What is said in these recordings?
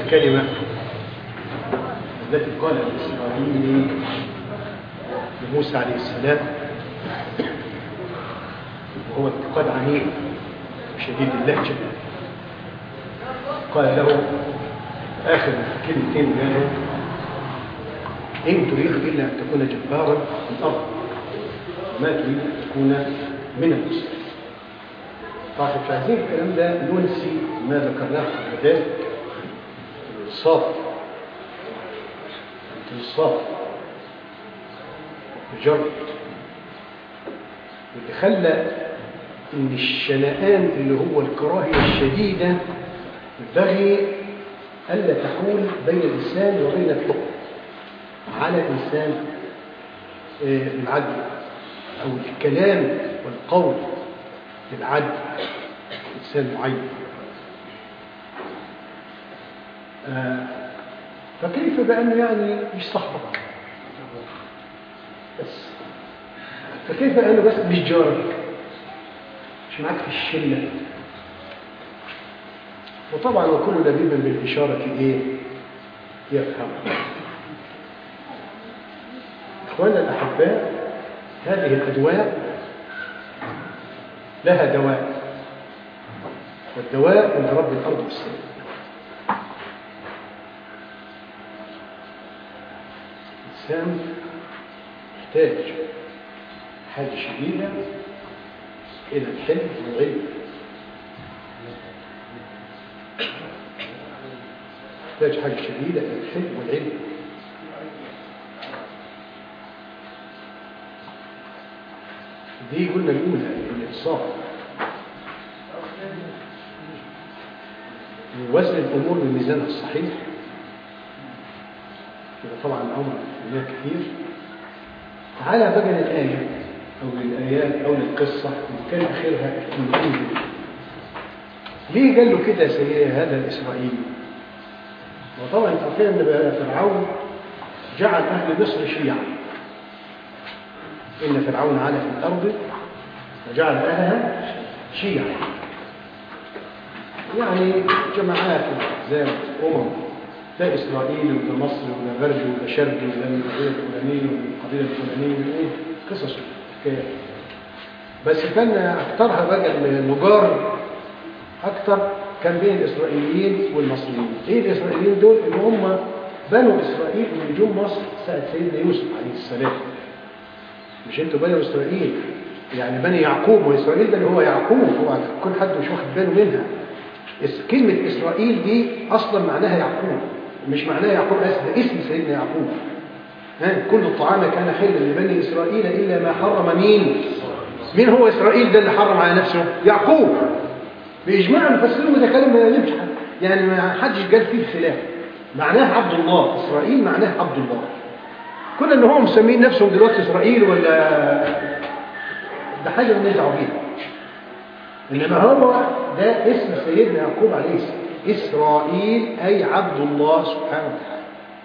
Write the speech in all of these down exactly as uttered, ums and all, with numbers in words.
الكلمة التي قالها الإسرائيلي لموسى عليه السلام، وهو انتقاد عنيف شديد اللهجة. قال له آخر كلمتين قاله: إن تريد إلا أن تكون جبارا في الأرض وما تريد أن تكون من المسلمين. طبعا مش عايزين الكلام ده ننسي ما ذكرناه في ذلك الصاد الصاد بجرد، واللي خلى ان الشنآن اللي هو الكراهية الشديدة ينبغي ألا تحول بين الإنسان وبين الحكم على الإنسان بالعدل، أو الكلام والقول بالعدل إنسان معين. آه فكيف بأنه يعني مش صاحبك بس، فكيف بأنه بس مش جارك، مش معاك في الشلة. وطبعا وكل لبيبا بالإشارة إيه يفهم. إخواننا الأحباء، هذه الأدواء لها دواء، والدواء عند رب الأرض والسماء. الإنسان يحتاج حاجة شديدة إلى الحلم والعلم، يحتاج حاجة شديدة إلى الحلم والعلم. دي قلنا الأولى الإنصاف، وزن الأمور بميزانها الصحيح. كده طبعا الأمر هناك كثير. تعالى بقى للآية أو للآيات أو للقصة اللي كان آخرها الكلمتين. ليه قال له كده سيئة هذا الإسرائيلي؟ وطبعا تعرفين أن فرعون جعل أهل مصر شيعا. إن فرعون علا في الأرض وجعل أهلها شيعا، يعني جماعات وأحزاب أمم، لا إسرائيل ولا مصر ولا غربي ولا شرقي ولا من القبيلة الفلانية ولا من القبيلة الفلانية ولا إيه، قصص حكايات. بس كان أكثرها بقى النجار أكثر كان بين الإسرائيليين والمصريين. إيه الإسرائيليين دول؟ اللي هم بنو إسرائيل من نجوم مصر ساعة سيدنا يوسف عليه السلام. مش انتوا بني إسرائيل يعني بني يعقوب، وإسرائيل ده اللي هو يعقوب، هو كل حد مش واخد باله منها. كلمة إسرائيل دي أصلا معناها يعقوب، مش معناها يعقوب أسد، اسم سيدنا يعقوب. ها كل الطعام كان حلا لبني إسرائيل إلا ما حرم مين؟ مين هو إسرائيل ده اللي حرم على نفسه؟ يعقوب. بإجماع المفسرين ده كلام ما يلمش حد، يعني ما حدش قال فيه خلاف. معناه عبد الله، إسرائيل معناه عبد الله. كل ان هم مسمين نفسهم دلوقتي اسرائيل ولا ده حاجه ما يدعوا بيها، انما هو ده اسم سيدنا يعقوب عليه السلام، اسرائيل اي عبد الله سبحانه وتعالى.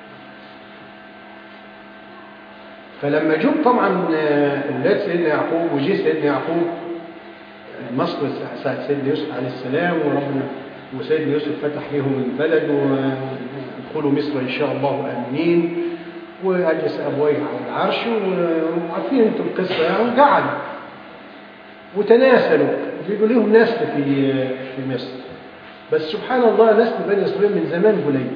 فلما جم طبعا اولاد سيدنا يعقوب وجي سيدنا يعقوب مصر ساعه سيدنا يوسف عليه السلام، وربنا وسيدنا يوسف فتح لهم البلد وادخلوا مصر ان شاء الله امنين، وأجلس أبويه على العرش، وعارفين أنتم القصة يعني. قعدوا وتناسلوا، بيقول لهم نسل في في مصر، بس سبحان الله نسل بني إسرائيل من زمان قليل،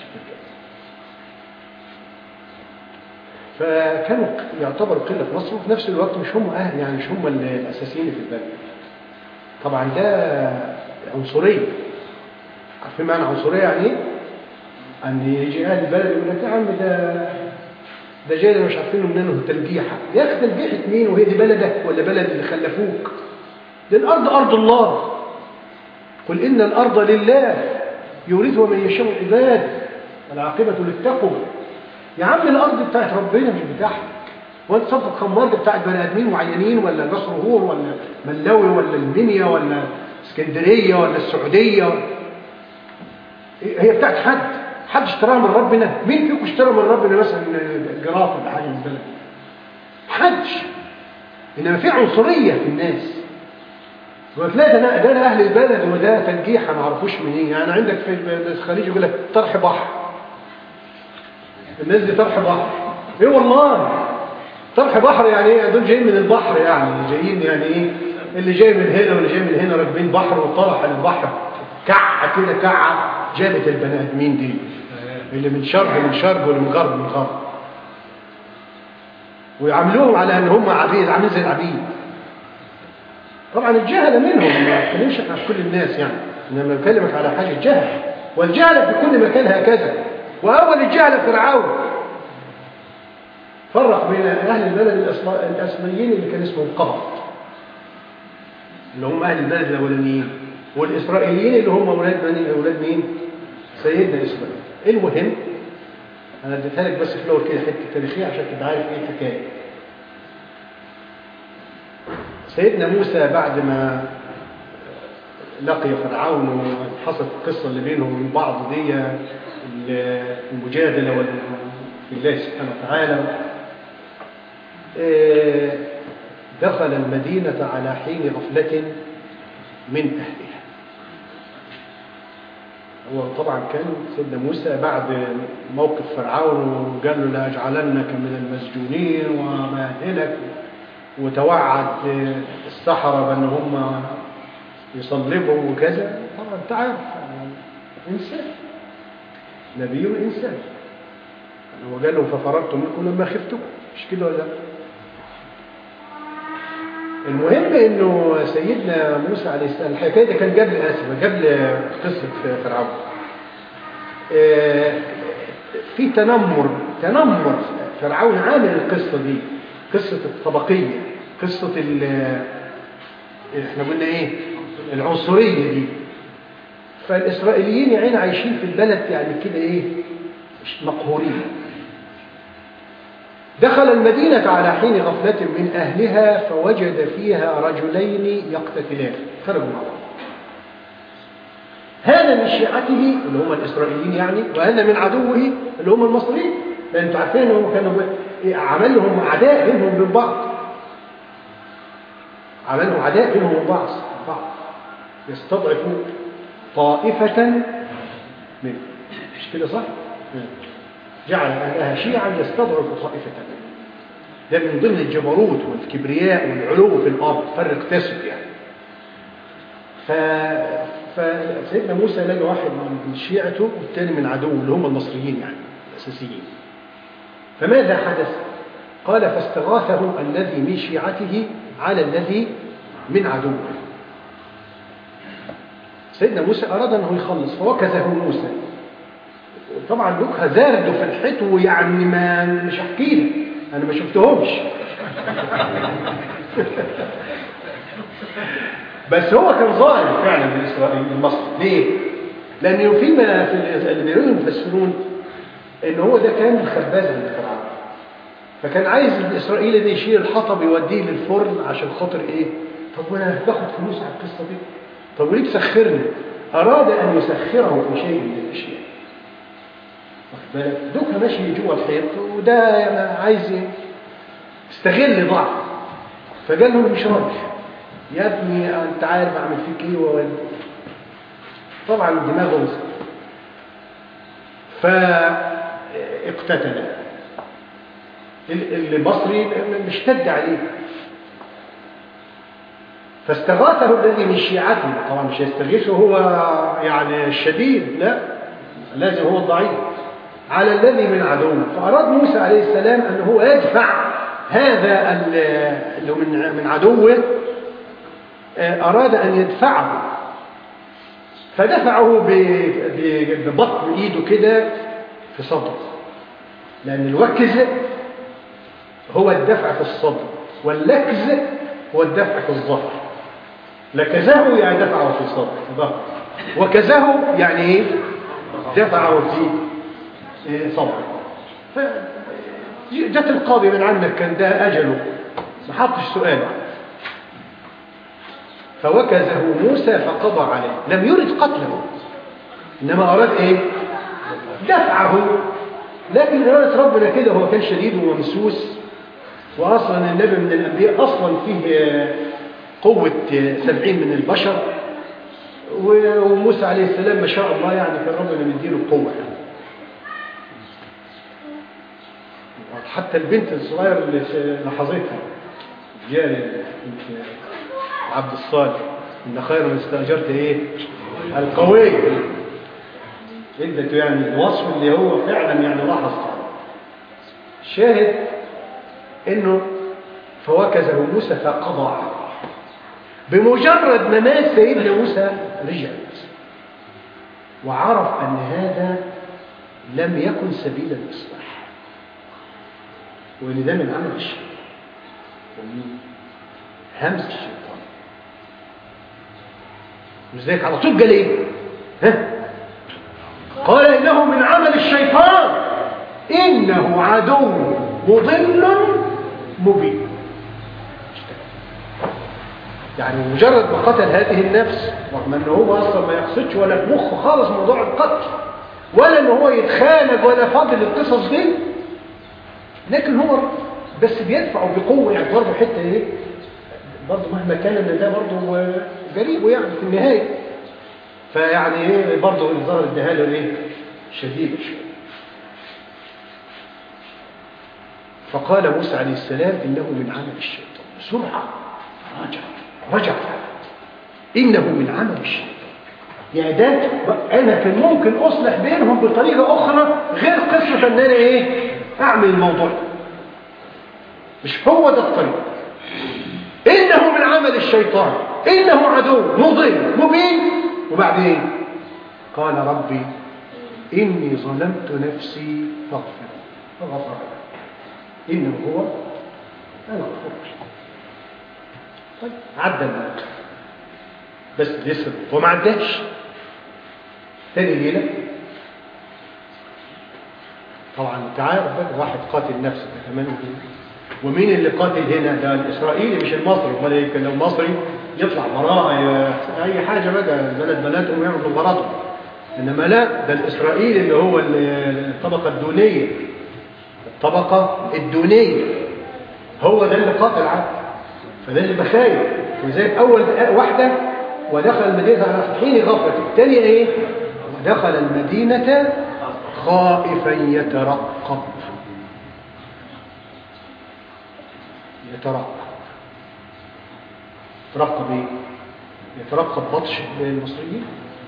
فكانوا يعتبروا قلة في مصر، وفي نفس الوقت مش هم أهل، يعني مش هم الأساسيين في البلد. طبعا ده عنصرية. عارفين معنى عنصرية يعني إيه؟ أن يجي أهل البلد يقول لك يا عم ده ده جاي مش عارفينه منين تلقيحة. يا أخي تلقيحة مين وهي دي بلدك ولا بلد اللي خلفوك؟ دي الأرض أرض الله، قل إن الأرض لله يورثها من يشاء العباد والعاقبة للتقوى. يا عم الأرض بتاعت ربنا مش بتاعتك، وأنت صفك خمار دي بتاعت بني آدمين معينين، ولا جسر هور ولا ملاوي ولا المنيا ولا اسكندرية ولا السعودية. هي بتاعت حد حد اشتراها من ربنا؟ مين فيكم اشترى من ربنا مثلا جرافه ولا حاجه من البلد؟ حدش. انما في عنصريه في الناس، وتلاقي ده ده اهل البلد وده تنجيحه ما عرفوش منين. يعني عندك في الخليج يقول لك طرح بحر، الناس دي طرح بحر. ايه والله طرح بحر يعني ايه؟ دول جايين من البحر، يعني جايين يعني ايه، اللي جاي من هنا واللي جاي من هنا راكبين بحر وطرح البحر كعه كده، كعه جابت البني ادمين دي اللي من شرق من شرق واللي من غرب من غرب، ويعاملوهم على ان هم عبيد، عاملين زي العبيد. طبعا الجهل منهم، ما بتكلمش عن كل الناس يعني، انما بكلمك على حاجه جهل، والجهل في كل مكان هكذا. واول الجهل فرعون فرق بين اهل البلد الاسميين اللي كان اسمهم قبط، اللي هم اهل البلد الاولانيين، والاسرائيليين اللي هم اولاد بني اولاد مين؟ سيدنا اسماعيل. المهم انا اديتها لك بس في الاول كده حته تاريخيه عشان تبقى عارف ايه الحكايه. سيدنا موسى بعد ما لقي فرعون وحصلت القصه اللي بينهم وبين بعض دي، المجادله في الله سبحانه وتعالى، دخل المدينه على حين غفله من اهلها. هو طبعا كان سيدنا موسى بعد موقف فرعون وقال له لا أجعلنك من المسجونين ومهلك، وتوعد السحرة بأن هم يصلبوا وكذا. طبعا انت عارف إنسان نبي إنسان، هو قال له ففررت منكم لما خفتكم، مش كده ولا لا؟ المهم انه سيدنا موسى عليه السلام، الحكايه دي كان قبل اسف قبل قصه فرعون. في تنمر تنمر فرعون عامل القصه دي، قصه الطبقيه، قصه احنا قلنا ايه، العنصريه دي. فالاسرائيليين يعني عايشين في البلد يعني كده ايه، مقهورين. دخل المدينة على حين غفلة من أهلها فوجد فيها رجلين يقتتلان، خرجوا مع بعض. هذا من شيعته اللي هم الإسرائيليين يعني، وهذا من عدوه اللي هم المصريين، لأن انتوا عارفين انهم كانوا عملهم عداء بينهم وبين بعض، عملهم عداء بينهم وبين بعض بعض يستضعفوا طائفة منهم، مش كده صح؟ جعل أهلها شيعا يستضعف طائفة. ده من ضمن الجبروت والكبرياء والعلو في الأرض، فرق تسب يعني. ف... فسيدنا موسى لقى واحد من شيعته والثاني من عدوه اللي هم المصريين يعني الأساسيين. فماذا حدث؟ قال فاستغاثه الذي من شيعته على الذي من عدوه. سيدنا موسى أراد أنه يخلص فوكزه موسى. طبعا لوكها زارد وفرحته يعني ما مش احكي لك، انا ما شفتهمش بس هو كان ظالم فعلا من اسرائيل المصري. ليه؟ لانه فيما في اللي بيقولوا المفسرون ان هو ده كان خباز عند فرعون، فكان عايز الاسرائيلي ده يشيل الحطب يوديه للفرن عشان خاطر ايه؟ طب وانا باخد فلوس على القصه دي، طب وليه تسخرني؟ اراد ان يسخره في شيء من الاشياء. واخد بالك؟ دوكها ماشي جوه الحيط وده يعني عايز يستغل ضعف، فقال له مش راضي يا ابني انت عارف اعمل فيك ايه و... طبعا دماغه مسك فاقتتل. المصري مشتد عليه فاستغاثه الذي من شيعته. طبعا مش هيستغيثه هو يعني الشديد، لا لازم هو الضعيف، على الذي من عدوه. فأراد موسى عليه السلام أنه هو يدفع هذا اللي من من عدوه، أراد أن يدفعه، فدفعه ببطن إيده كده في صدره، لأن الوكز هو الدفع في الصدر واللكز هو الدفع في الظهر. لكزه يعني دفعه في صدر في ظهر، وكزه يعني ايه؟ دفعه في صبر. فجت القاضي من عنك كان ده أجله، ما حطش سؤال، فوكزه موسى فقضى عليه. لم يرد قتله إنما أراد إيه؟ دفعه. لكن إرادة ربنا كده، هو كان شديد وممسوس، وأصلا النبي من الأنبياء أصلا فيه قوة سبعين من البشر، وموسى عليه السلام ما شاء الله يعني كان ربنا مديله القوة يعني. حتى البنت الصغيرة اللي لاحظتها جاري بنت عبد الصالح إن خير من استأجرت إيه القوية، ادته يعني الوصف اللي هو فعلا يعني لاحظ. شاهد إنه فوكزه موسى فقضى عليه. بمجرد ما مات سيدنا موسى رجع وعرف أن هذا لم يكن سبيل الإصلاح، وإن ده من عمل الشيطان ومن همس الشيطان. وذلك على طول قال إيه؟ ها؟ قال إنه من عمل الشيطان إنه عدو مضل مبين. يعني مجرد ما قتل هذه النفس، رغم أنه هو أصلا ما يقصدش ولا بمخه خالص موضوع القتل، ولا أنه هو يتخانق ولا فاضل القصص دي، لكن هو بس بيدفعه بقوة. يعني برضه حتة إيه؟ برضه مهما كان أن ده برضه قريبه يعني في النهاية، فيعني إيه برضه الظاهر الدهاله إيه؟ شديد شوية. فقال موسى عليه السلام إنه من عمل الشيطان. بسرعة رجع رجع إنه من عمل الشيطان. يعني ده أنا كان ممكن أصلح بينهم بطريقة أخرى غير قصة أن أنا إيه أعمل الموضوع ده. مش هو ده الطريق. إنه من عمل الشيطان إنه عدو مضل مبين. وبعدين قال ربي إني ظلمت نفسي فاغفر فغفر إنه هو أنا غفور. طيب عدى الموت بس لسه وما عداش. تاني ليلة طبعا تعالى واحد قاتل نفسه كمان. ومين اللي قاتل هنا؟ ده الإسرائيلي مش المصري. امال ايه؟ كان لو مصري يطلع براءة أي حاجة بقى البلد بلدهم يعملوا براءته. إنما لا، ده الإسرائيلي اللي هو الطبقة الدونية الطبقة الدونية هو ده اللي قاتل عبد. فده اللي بخايف. وزي أول واحدة ودخل المدينة على حين غفلة. الثانية إيه؟ ودخل المدينة خائفا يترقب. يترقب يترقب إيه؟ يترقب بطش المصريين.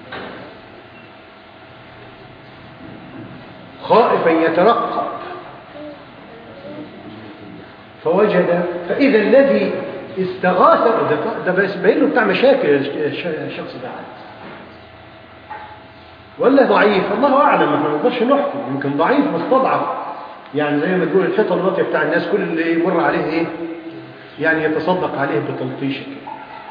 خائفا يترقب فوجد فإذا الذي استغاث ده بس باين له بتاع مشاكل الشخص ده ولا ضعيف الله أعلم. ما نقدرش نحكم. يمكن ضعيف مستضعف يعني زي ما تقول الحيطة الواطية بتاع الناس كل اللي يمر عليه إيه يعني يتصدق عليه بتلطيشه كده.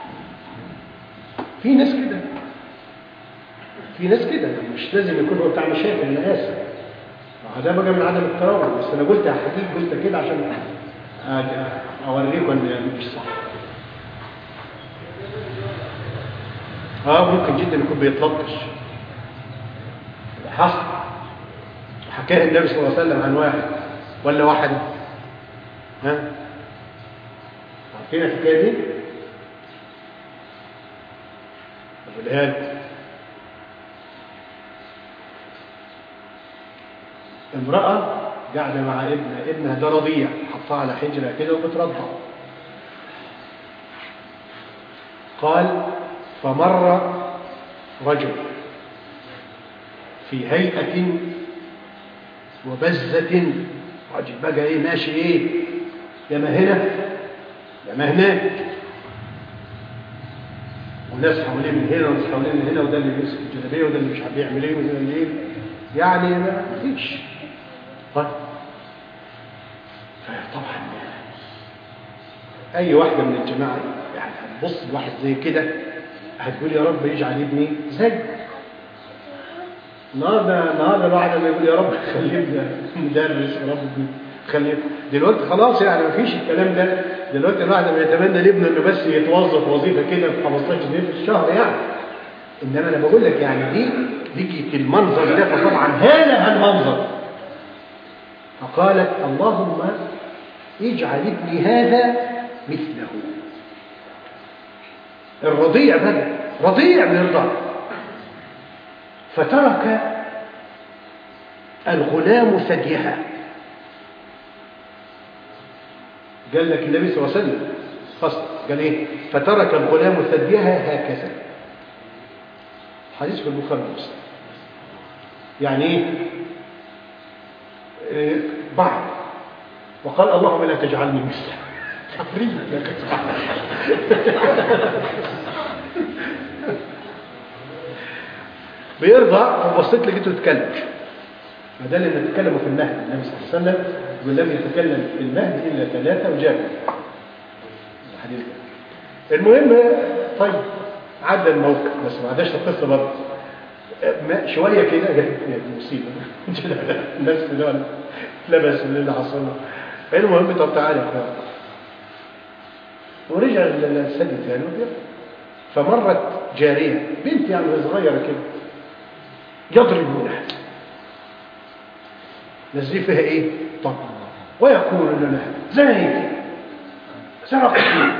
في ناس كده في ناس كده مش لازم يكون هو بتاع مشاكل. أنا آسف ده بقى من عدم التراوح. بس أنا قلت حقيقي قلت كده عشان أوريكم أن مش صح. آه ممكن جدا يكون بيتلطش. حصل حكاه النبي صلى الله عليه وسلم عن واحد ولا واحد. ها عارفين الحكايه دي؟ الولاد امرأة قاعدة مع ابنها ابنها ده رضيع حطها على حجرة كده وبترضع. قال فمر رجل في هيئة وبزة. راجل بقى ايه ماشي ايه يا ما هنا يا ما هناك وناس حواليه من هنا وناس حواليه من هنا وده اللي بيمسك الجلابيه وده اللي مش عارف يعمل ايه وده اللي ايه يعني ما فيش. طيب طبعا اي واحده من الجماعه يعني هتبص لواحد زي كده هتقول يا رب يجعل ابني زي النهارده. النهارده الواحد لما يقول يا رب خلي ابني مدرس يا رب خلي دلوقتي خلاص يعني ما فيش الكلام ده. دلوقتي الواحد لما يتمنى لابنه انه بس يتوظف وظيفه كده ب خمستاشر جنيه في الشهر يعني. انما انا بقول لك يعني دي لقيت المنظر ده فطبعا هذا المنظر. فقالت اللهم اجعل ابني هذا مثله. الرضيع بقى رضيع بيرضع. فترك الغلام ثديها. قال لك النبي صلى الله عليه وسلم فصل قال ايه؟ فترك الغلام ثديها هكذا. حديث في البخاري ومسلم. يعني ايه؟ إيه بعد وقال اللهم لا تجعلني مثله. تفريط لك بيرضع وبصيت لقيته يتكلم. ما ده اللي بنتكلموا في المهد. النبي صلى الله عليه وسلم ولم يتكلم في المهد الا ثلاثه وجاب الحديث ده. المهم طيب عدى الموقف بس ما عداش القصه برضه شويه كده جت مصيبه الناس ده لبس اللي حصل له. المهم طب تعالى يا اخويا ورجع للسد ثاني فمرت جاريه بنت يعني صغيره كده يضربونها نزلي فيها ايه طبعا ويقول لنا زاني سرقت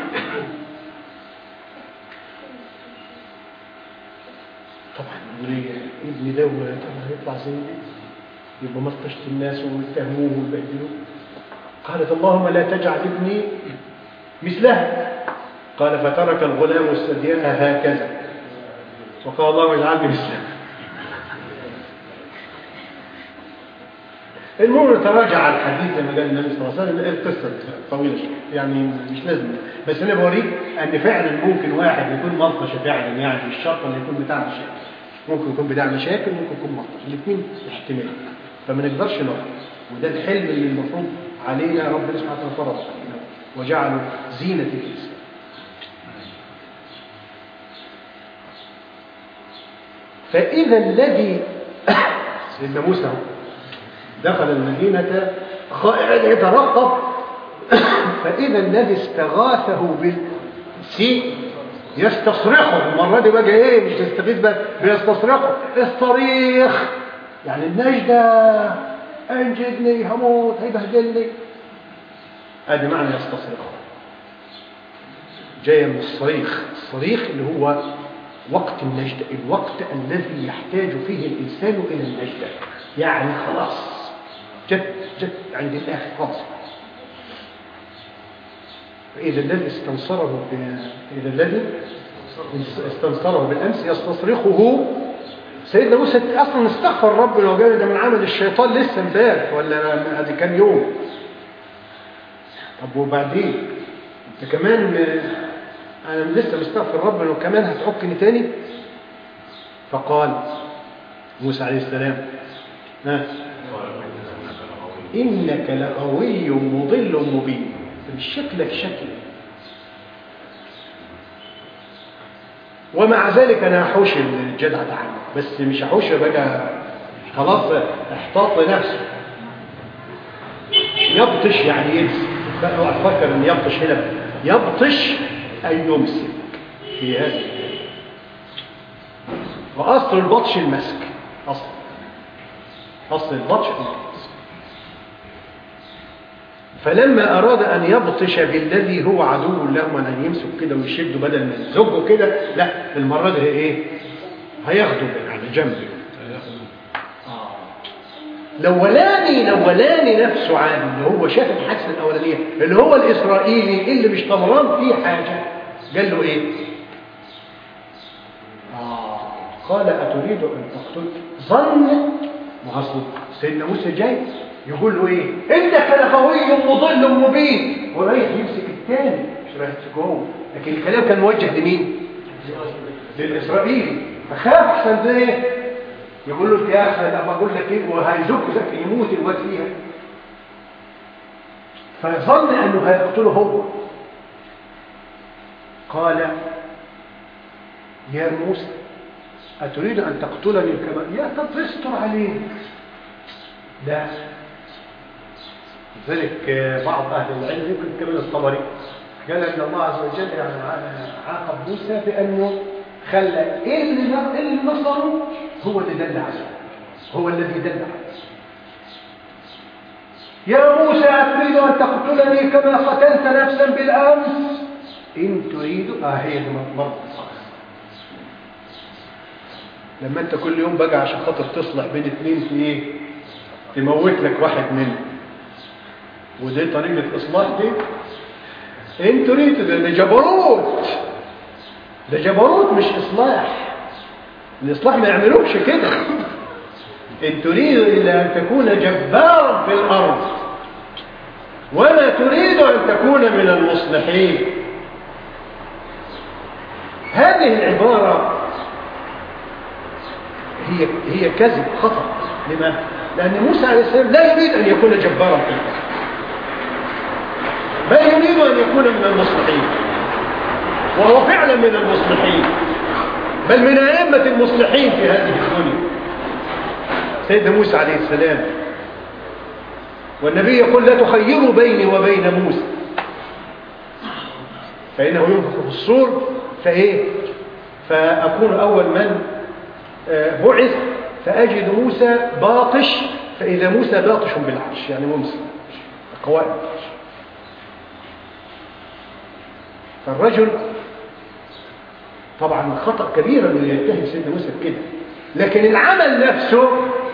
طبعا وليه ابني ده طبعا يطلع زي يبقى مطشت الناس ويتهموه ويبهدلوه. قالت اللهم لا تجعل ابني مثلها. قال فترك الغلام الثديها هكذا وقال اللهم اجعلني مثلها. المهم تراجع الحديث لما قال النبي صلى الله عليه وسلم. القصه طويله يعني مش لازم بس انا بوريك ان فعلا ممكن واحد يكون ملطش فعلا يعني مش شرط انه يكون بتاع مشاكل. ممكن يكون بتاع مشاكل ممكن يكون ملطش الاثنين احتمال. فما نقدرش نقول وده الحلم اللي المفروض علينا ربنا سبحانه وتعالى فرض وجعله زينه الاسلام. فاذا الذي سيدنا موسى دخل المدينة خائعا يترقب فإذا الذي استغاثه بالسيء يستصرخه. المرة دي بقى ايه مش تستغيث بقى بيستصرخه الصريخ يعني النجدة انجدني هموت هيبهدلني. ادي معنى يستصرخه جاي من الصريخ. الصريخ اللي هو وقت النجدة الوقت الذي يحتاج فيه الإنسان إلى النجدة يعني خلاص جد جد عند الآخر خلاص. فإذا الذي استنصره إذا الذي استنصره بالأمس يستصرخه. سيدنا موسى أصلا استغفر ربنا وقال ده من عمل الشيطان لسه امبارح ولا هذه كان يوم. طب وبعدين أنت كمان أنا لسه مستغفر ربنا وكمان هتعكني تاني. فقال موسى عليه السلام ها إنك لغوي مضل مبين. مش شكلك شكل ومع ذلك أنا هحوش الجدع ده عنه بس مش هحوش بقى خلاص احتاط نفسه. يبطش يعني يمسك بقى أفكر أن يبطش هنا يبطش أن يمسك في هذا الكلام. وأصل البطش المسك أصل أصل البطش المسك. فلما أراد أن يبطش بالذي هو عدو له أن يمسك كده ويشده بدل ما يزجه كده لا المرة دي إيه هياخده على جنب. آه. الأولاني الأولاني نفسه عادي اللي هو شاف الحادثة الأولانية اللي هو الإسرائيلي اللي مش طمران فيه حاجة قال له إيه آه. قال أتريد أن تقتل ظن وأصل سيدنا موسى جاي يقول له ايه انك لغوي مضل مبين ورايح يمسك الثاني مش رايح تجوه. لكن الكلام كان موجه لمين للاسرائيلي فخاف احسن ده ايه يقول له يا اخي لا بقول لك ايه وهيزك زك يموت الواد فيها. فظن انه هيقتله هو. قال يا موسى اتريد ان تقتلني كما يا طب استر عليه. لا لذلك بعض أهل العلم يمكن كمان الطبري قال أن الله عز وجل يعني عاقب موسى بأنه خلى اللي نصره هو اللي دل عليه هو الذي دل عليه. يا موسى أتريد أن تقتلني كما قتلت نفسا بالأمس إن تريدوا آه هي دي مرض. لما أنت كل يوم بقى عشان خاطر تصلح بين اتنين في إيه؟ تموت لك واحد منهم، ودي طريقة إصلاح دي. إن تريدوا ده جبروت، ده جبروت مش إصلاح. الإصلاح ما يعملوش كده. إن تريد إلا أن تكون جبارا في الأرض ولا تريد أن تكون من المصلحين. هذه العبارة هي هي كذب خطأ. لما؟ لأن موسى عليه السلام لا يريد أن يكون جبارا في الأرض، بل يريد أن يكون من المصلحين، وهو فعلا من المصلحين، بل من أئمة المصلحين في هذه الدنيا سيدنا موسى عليه السلام. والنبي يقول لا تخيروا بيني وبين موسى، فإنه ينفخ في الصور فإيه؟ فأكون أول من بعث فأجد موسى باطش، فإذا موسى باطش بالعرش، يعني ممسك قوائم. فالرجل طبعا خطأ كبير أنه يتهم سيدنا موسى بكده، لكن العمل نفسه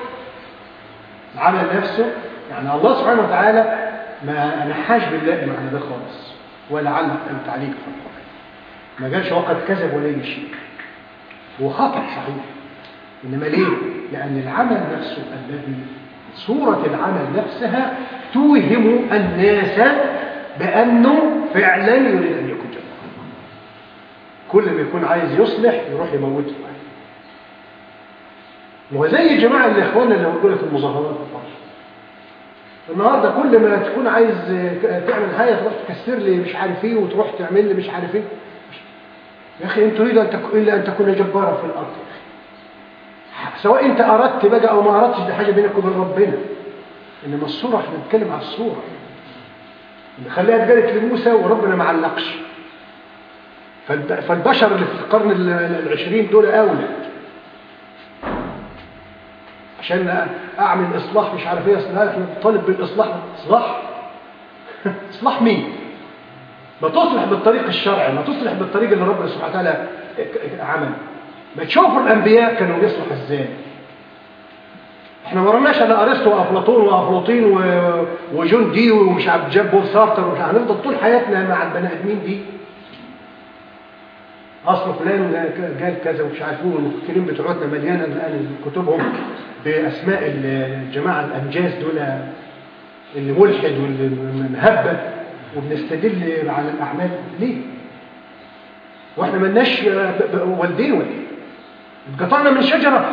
العمل نفسه يعني الله سبحانه وتعالى ما نحاش بالله معنى ده خالص، ولا علق تعليق في القرآن، ما قالش وقد كذب ولا أي شيء. هو خطأ صحيح، إنما ليه؟ لأن العمل نفسه الذي صورة العمل نفسها توهم الناس بأنه فعلا يريد أن يكون جبارا. كل ما يكون عايز يصلح يروح يموته. وزي الجماعة اللي إخواننا اللي موجودة في المظاهرات النهارده، كل ما تكون عايز تعمل حاجة تروح تكسر لي مش عارف ايه، وتروح تعمل لي مش عارف ايه. يا أخي أنت تريد إلا أن تكون جبارا في الأرض. سواء أنت أردت بقى أو ما أردتش، ده حاجة بينك وبين ربنا. إنما الصورة احنا بنتكلم على الصورة اللي خليها اتقالت لموسى وربنا ما علقش. فالبشر اللي في القرن العشرين دول أولى عشان أعمل إصلاح مش عارف إيه. أصلاح طالب بالإصلاح. إصلاح إصلاح مين؟ ما تصلح بالطريق الشرعي، ما تصلح بالطريق اللي ربنا سبحانه وتعالى عمل. ما تشوفوا الأنبياء كانوا بيصلحوا إزاي. احنا ما رناش على أرسطو وأفلاطون وأفلاطين وجون دي ومش عارف جاب سارتر، ومش هنفضل طول حياتنا مع البني آدمين دي. أصل فلان قال كذا ومش عارفين، والمفكرين بتوعتنا مليانة الآن كتبهم بأسماء الجماعة الأنجاز دول اللي ملحد واللي مهبب، وبنستدل على الأعمال. ليه؟ واحنا ملناش والدين ولا ايه؟ اتقطعنا من شجرة،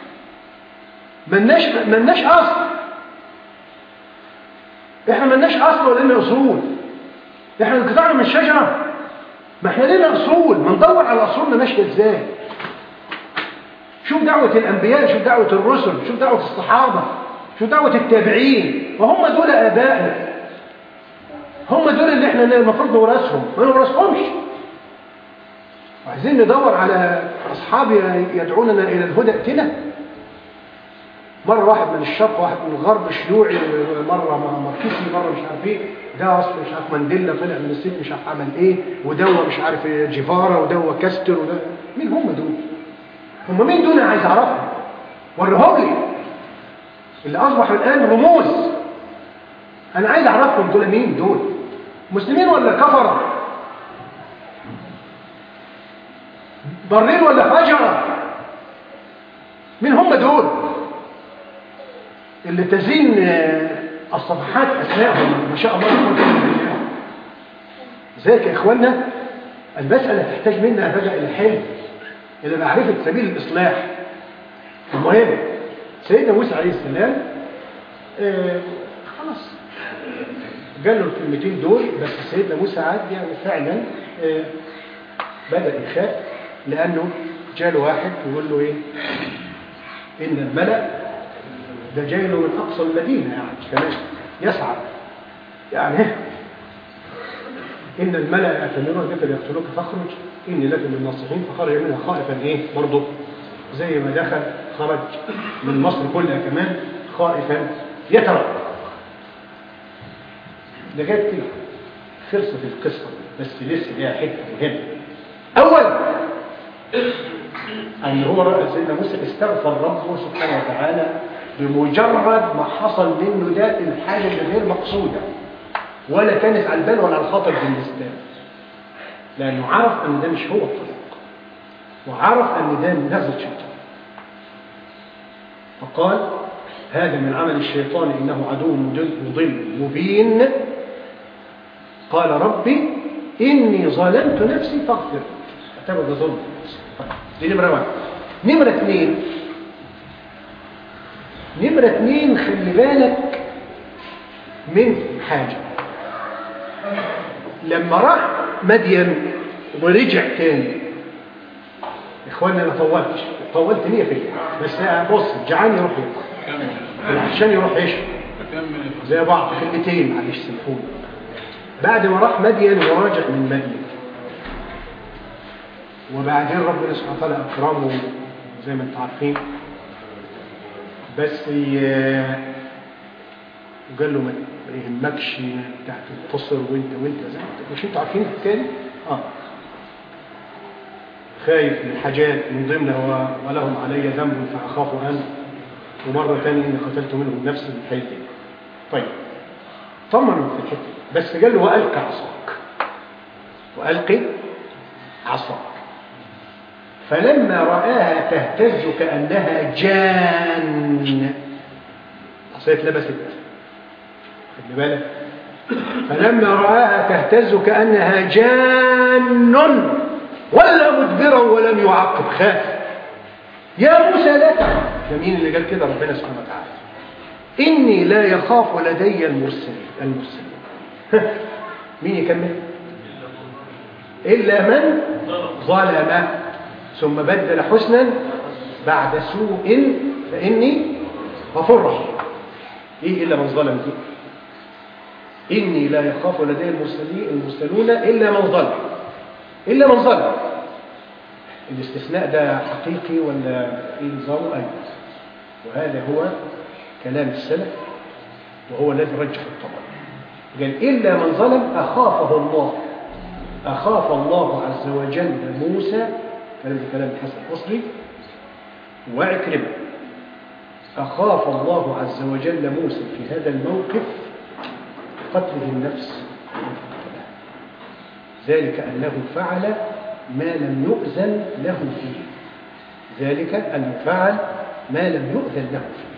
ملناش ملناش أصل. احنا ملناش أصل ولا لنا أصول. احنا انقطعنا من شجرة، ما احنا لنا أصول، ما ندور على أصولنا ماشية ازاي. شوف دعوة الأنبياء، شوف دعوة الرسل، شوف دعوة الصحابة، شوف دعوة التابعين، وهم دول آبائنا، هم دول اللي احنا المفروض نورثهم، ما نورثهمش. وعايزين ندور على أصحاب يدعوننا إلى الهدى ائتنا. مرة واحد من الشرق، واحد من الغرب، شيوعي، مرة ماركسي، مرة مش عارف ايه، ده أصل مش عارف مانديلا طلع من السجن مش عارف عمل ايه، ودوا مش عارف جيفارا، ودوا كاستر، وده مين هم دول؟ هم مين دول؟ أنا عايز أعرفهم، وريهم لي اللي أصبحوا الآن رموز. أنا عايز أعرفهم دول مين دول؟ مسلمين ولا كفرة؟ ضارين ولا فجرة؟ مين هم دول اللي تزين الصفحات أسمائهم ما شاء الله؟ ذلك يا إخواننا المسألة تحتاج منا بقى إلى الحلم، إلى معرفة سبيل الإصلاح. المهم سيدنا موسى عليه السلام آه خلاص قال له الكلمتين دول، بس سيدنا موسى عاد يعني فعلا آه بدأ يخاف، لأنه جاله واحد يقول له إيه؟ إن الملأ ده جاي له من أقصى المدينة، يعني كمان يسعى يعني إن الملأ يأتمرون بك ليقتلوك فاخرج إني لك من الناصحين. فخرج منها خائفا إيه برضه زي ما دخل، خرج من مصر كلها كمان خائفا يترقب. لغاية كده خلصت القصة. بس لسه ليها حته مهمه. اول ان هو رأى سيدنا موسى استغفر ربه سبحانه وتعالى بمجرد ما حصل منه ده الحاجه الغير مقصوده، ولا كانت على البال ولا على الخاطر بالنسبه له، لانه عرف ان ده مش هو الطريق، وعرف ان ده نزل شيطان. فقال هذا من عمل الشيطان انه عدو مضل مبين. قال ربي اني ظلمت نفسي فاغفر لي. اعتبر ظلم دي نمره واحد. نمره اثنين نمره اثنين خلي بالك من حاجه. لما راح مدين ورجع تاني، اخواننا انا طولتش طولت نية فيه، بس بص جعان يروح ياكل، عشان يروح يشرب زي بعض كلمتين معلش سامحوني. بعد ما راح مدين وراجع من مدين، وبعدين ربنا سبحانه وتعالى اكرمه زي ما انتم عارفين، بس وقال له ما يهمكش تحت التصر وانت وانت زي ما مش انتوا عارفين الحكايه. اه خايف من حاجات من ضمنها ولهم علي ذنب فاخاف ان، ومره ثانيه اني قتلت منهم نفسا بالحيل. طيب طمنوا في الحته، بس قال له والقي عصاك، والقي عصاك. فلما رآها تهتز كأنها جان، عصاية اتلبست خلي بالك. فلما رآها تهتز كأنها جان ولا مدبرا ولم يعقب، خاف. يا موسى لا تخف. ده مين اللي قال كده؟ ربنا سبحانه وتعالى. إني لا يخاف لدي المرسلين المرسلين مين يكمل؟ إلا من ظلم ثم بدل حسنا بعد سوء فإني غفور رحيم. إيه إلا من ظلم دي؟ إني لا يخاف لدي المرسلين المرسلون إلا من ظلم، إلا من ظلم. الاستثناء ده حقيقي ولا إيه نظامه؟ أيضا، وهذا هو كلام السلف وهو الذي رجح الطبع. قال إلا من ظلم أخافه الله، أخاف الله عز وجل موسى، كلام كلام الحسن البصري وعكرمة، أخاف الله عز وجل موسى في هذا الموقف قتله النفس، ذلك أنه فعل ما لم يؤذن له فيه، ذلك أنه فعل ما لم يؤذن له فيه.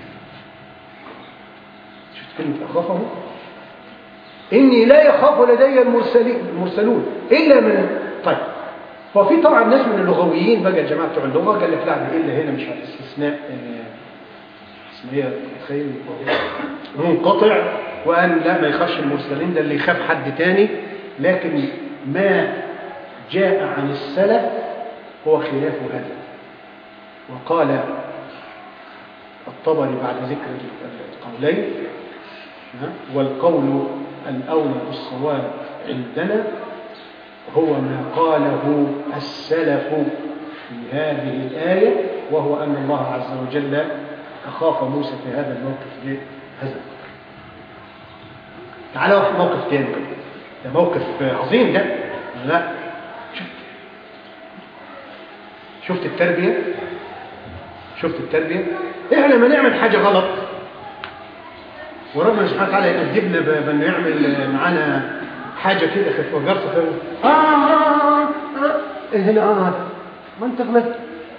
شفت كلمة أخافه؟ إني لا يخاف لدي المرسلون إلا من. طيب ففي طبعا ناس من اللغويين بقى الجماعة بتوع اللغة قال لك لا ده إلا هنا مش على استثناء اسمها تخيل منقطع، وأن لا ما يخافش المرسلين ده اللي يخاف حد تاني. لكن ما جاء عن السلف هو خلاف هذا. وقال الطبري بعد ذكر القولين والقول الأولى بالصواب عندنا هو ما قاله السلف في هذه الآية، وهو أن الله عز وجل أخاف موسى في هذا الموقف هذا. تعالوا في موقف تاني، ده موقف عظيم ده. لا شفت شفت التربية، شفت التربية. احنا لما نعمل حاجة غلط وربنا سبحانه وتعالى يقدمنا بأنه يعمل معانا حاجة كده خفيفة وجرسة فيه آه آه آه إيه هنا آه ما أنت غلطت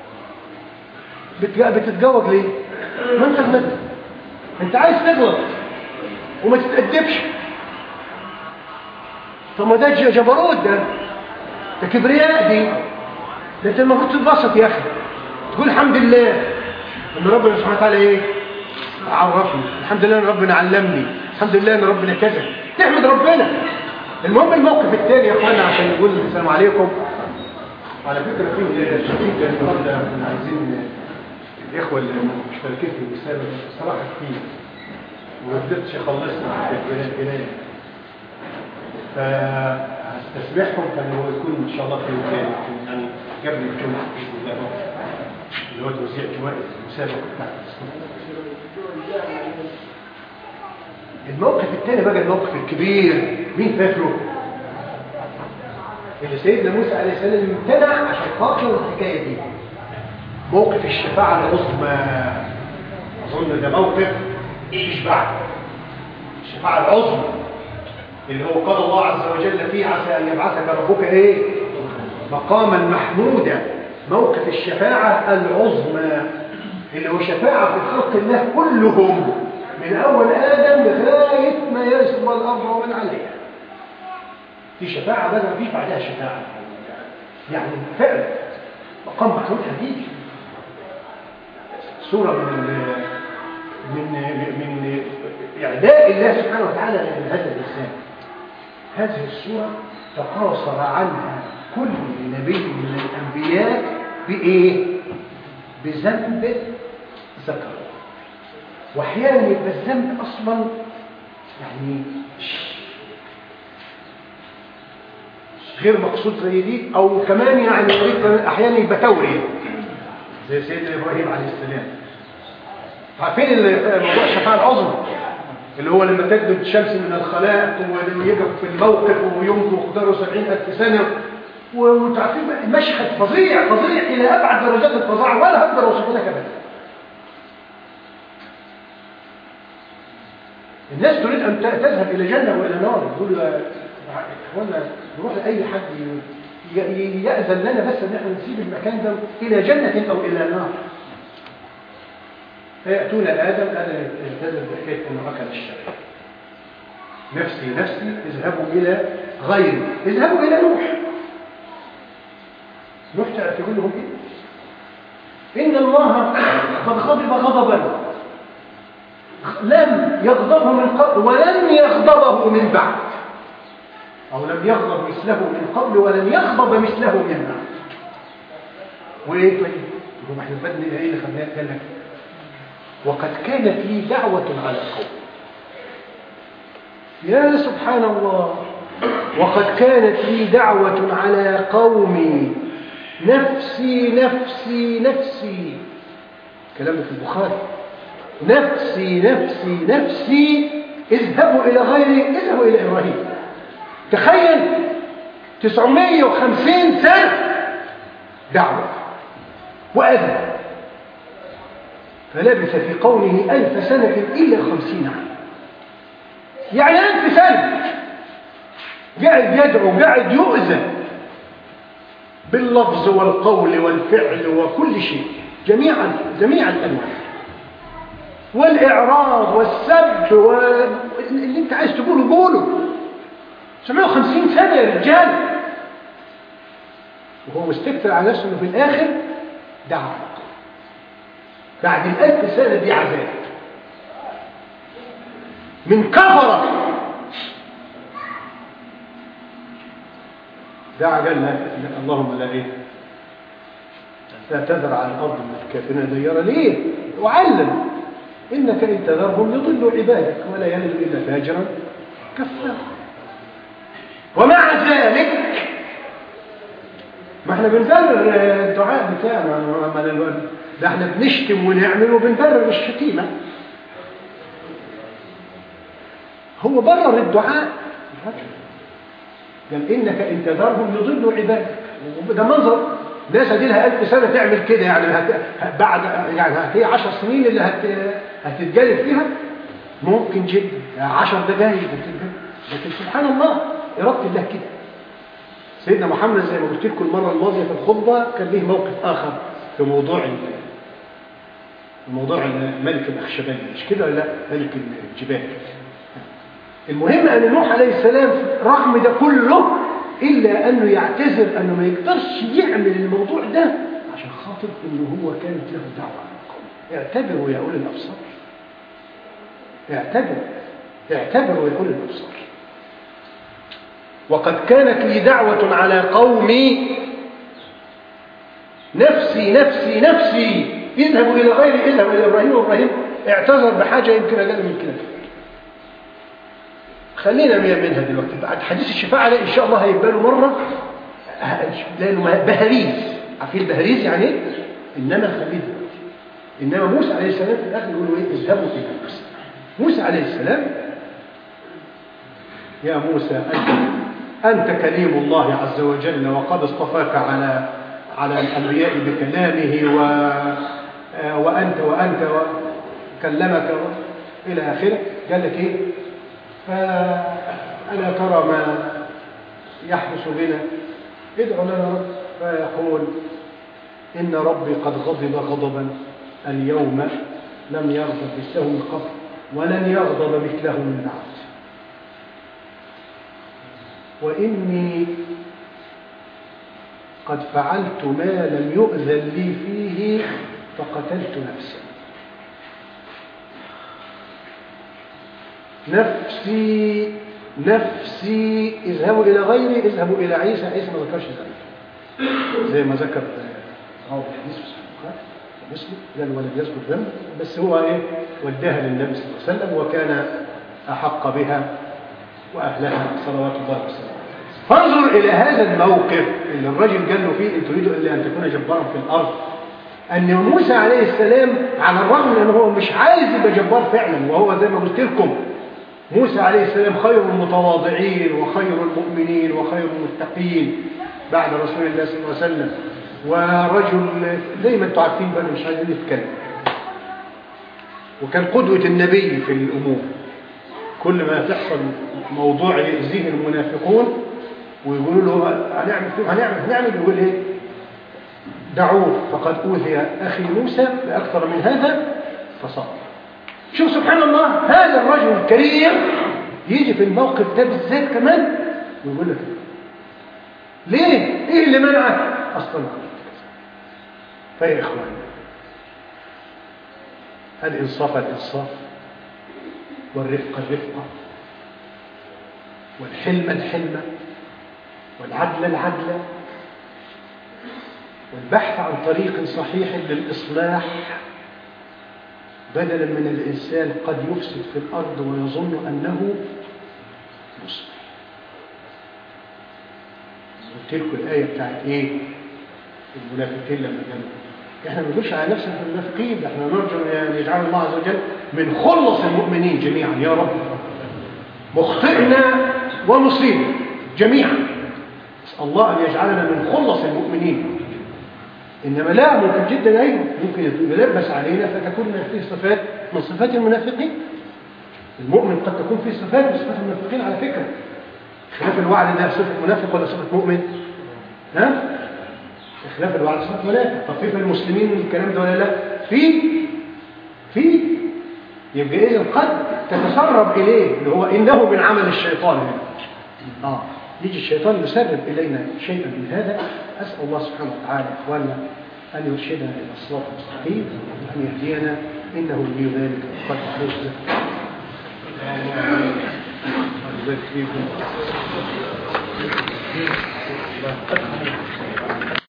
بتتجوج ليه؟ ما أنت غلطت، أنت عايز تغلط وما تتأدبش. طب ما ده جبروت، ده ده كبرياء، دي ده أنت المفروض تتبسط يا أخي، تقول الحمد لله أن ربنا سبحانه وتعالى إيه؟ عرفني، الحمد لله أن ربنا علمني، الحمد لله أن ربنا كذا، تحمد ربنا. المهم الموقف الثاني يا اخوانا عشان نقول السلام عليكم. على فكره في شقيقه النهارده كنا عايزين الاخوه اللي مشتركين في المسابقه بصراحه كتير وما قدرتش اخلصنا في الجنايه، فهستسمحهم فانه يكون ان شاء الله في يعني قبل الجمعه باذن الله اللي هو توزيع جوائز المسابقه بتاعت الموقف الثاني بقى، الموقف الكبير. مين فاكره؟ اللي سيدنا موسى عليه السلام امتنع عشان خاطر الحكايه دي. موقف الشفاعه العظمى، اظن ده موقف مش بعد الشفاعه العظمى اللي هو قال الله عز وجل فيه عسى ان يبعثك ربك ايه مقاما محمودا. موقف الشفاعه العظمى اللي هو شفاعه في خلق الله كلهم من اول ادم لغايه ما يرث الله الارض ومن عليها. في شفاعه بقى ما فيش بعدها شفاعه، يعني فعلا مقام محمود حقيقي. سوره من من من اعداء الله سبحانه وتعالى لهذا الانسان. هذه السوره تقاصر عنها كل نبي من الانبياء بايه؟ بذنب ذكر. واحيانا يبقى الذنب اصلا يعني غير مقصود زي دي، او كمان يعني احيانا يبقى توري زي سيدنا ابراهيم عليه السلام. عارفين موضوع الشفاعه العظمى اللي هو لما تجدد الشمس من الخلائق ولما يقف في الموقف وينفخ قدره سبعين ألف سنه، وتعرفين المشهد فظيع فظيع الى ابعد درجات الفظاعه ولا هقدر اوصفه لك ابدا. الناس تريد ان تذهب الى جنه والى نار، يقول اخوانا نروح لاي حد ياذن لنا بس ان احنا نسيب المكان ده الى جنه او الى نار. فياتون ادم ادم يلتزم بحكايه انه اكل الشجره. نفسي نفسي اذهبوا الى غيري، اذهبوا الى نوح. نوح تقول لهم ايه؟ ان الله قد غضب غضبا لم يغضبه من قبل ولن يغضبه من بعد، او لم يغضب مثله من قبل ولن يغضب مثله من بعد. وايه طيب؟ هو احنا بدنا ايه اللي خلينا نتكلم؟ وقد كانت لي دعوه على قوم. يا سبحان الله، وقد كانت لي دعوه على قومي نفسي نفسي نفسي. كلام في البخاري. نفسي نفسي نفسي اذهبوا الى غيري، اذهبوا الى ابراهيم. تخيل تسعمائة وخمسين سنه دعوه واذى، فلبث في قومه الف سنه الا خمسين عاما. يعني الف سنه قاعد يدعو قاعد يؤذى باللفظ والقول والفعل وكل شيء، جميعا جميع الانواع، والاعراض والسب واللي انت عايز تقوله قوله. تسعمائة وخمسين سنه يا رجال، وهو مستكتر على نفسه انه في الاخر دعا بعد الالف سنه دي عذاب من كفره. دعا قال لا اللهم لا ايه لا تذر على الارض من الكافرين ديارا. ليه؟ وعلم انك ان تذرهم يضلوا عبادك ولا يلد الا فاجرا كفارا. ومع ذلك ما احنا بنبرر الدعاء بتاعنا، ده احنا بنشتم ونعمل وبنبرر الشتيمه. هو برر الدعاء، قال انك ان تذرهم يضلوا عبادك. ده منظر ناس دي لها ألف سنه تعمل كده، يعني هت... بعد يعني هي عشر سنين اللي هت... هتتجلد فيها ممكن جدا، يعني عشر دقائق بتتجلد. لكن سبحان الله إرادة الله كده. سيدنا محمد زي ما قلت لكم المره الماضيه في الخطبه كان له موقف اخر في موضوع الموضوع الملك الاخشباني، مش كده ولا لا؟ ملك الجبال. المهم ان نوح عليه السلام رغم ده كله الا انه يعتذر انه ما يقدرش يعمل الموضوع ده عشان خاطر انه هو كانت له دعوه على القوم. اعتبروا يا اولي الابصار، اعتبروا اعتبروا يا اولي الابصار. وقد كانت لي دعوه على قومي نفسي نفسي نفسي اذهبوا الى غيري، اذهبوا الى ابراهيم. وابراهيم اعتذر بحاجه يمكن اقل من كده. خلينا منها دلوقتي بعد حديث الشفاعه ده ان شاء الله هيبقى له مره، لانه بهاريز. عارفين البهاريز يعني ايه؟ انما خليه دلوقتي. انما موسى عليه السلام في الاخر يقول له ايه؟ اذهبوا الى موسى. موسى عليه السلام يا موسى أنت كليم الله عز وجل وقد اصطفاك على على الأنبياء بكلامه و وأنت وأنت وكلمك إلى آخره. قال لك إيه؟ فألا ترى ما يحدث بنا؟ ادعو لنا رب. فيقول إن ربي قد غضب غضبا اليوم لم يغضب مثله من قبل ولن يغضب مثله من بعد، وإني قد فعلت ما لم يؤذن لي فيه فقتلت نفسا. نفسي نفسي اذهبوا إلى غيري، اذهبوا إلى عيسى. عيسى ما ذكرش ذلك زي ما ذكر راوي الحديث في البخاري ومسلم، لأن ولم يذكر ذنب، بس هو ايه وداها للنبي صلى الله عليه وسلم وكان أحق بها وأهلها صلوات الله وسلامه. فانظر إلى هذا الموقف اللي الرجل قال له فيه: إن تريد إلا أن تكون جبارا في الأرض. أن موسى عليه السلام على الرغم من أنه هو مش عايز يبقى جبار فعلا، وهو زي ما قلت لكم موسى عليه السلام خير المتواضعين وخير المؤمنين وخير المتقين بعد رسول الله صلى الله عليه وسلم، ورجل زي ما انتم عارفين بقى مش عايزين نتكلم، وكان قدوة النبي في الأمور. كل ما تحصل موضوع يؤذيه المنافقون ويقولوا له هنعمل هنعمل هنعمل يقول ايه؟ دعوه فقد أوذي أخي موسى بأكثر من هذا فصبر. شوف سبحان الله، هذا الرجل الكريم يجي في الموقف ده بالذات كمان ويقول لك ليه؟ ايه اللي منعك؟ اصلا فيا اخوان، الانصاف الانصاف، والرفق الرفقه، والحلم الحلمه، والعدل العدل، والبحث عن طريق صحيح للإصلاح بدلا من الإنسان قد يفسد في الأرض ويظن أنه مصلح. قلت لكم الآية بتاعت إيه؟ المنافقين لما قالوا إحنا ما بنقولش على نفسنا في المنافقين، إحنا نرجو أن يجعل الله عز وجل من خلص المؤمنين جميعا يا رب، مخطئنا ومصيبنا جميعا، أسأل الله أن يجعلنا من خلص المؤمنين. إنما لا، ممكن جدا أيضا ممكن يلبس علينا فتكون فيه صفات من صفات المنافقين. المؤمن قد تكون فيه صفات من صفات المنافقين على فكرة. خلاف الوعد ده صفة منافق ولا صفة مؤمن؟ ها؟ خلاف الوعد صفة منافق. طب في في المسلمين الكلام ده ولا لا؟ في في يبقى إذا قد تتسرب إليه اللي هو إنه من عمل الشيطان هنا. آه يجي الشيطان يسرب إلينا شيئا من هذا. أسأل الله سبحانه وتعالى إخواننا أن يرشدنا إلى الصراط المستقيم وأن يهدينا، إنه ولي ذلك قد عليه.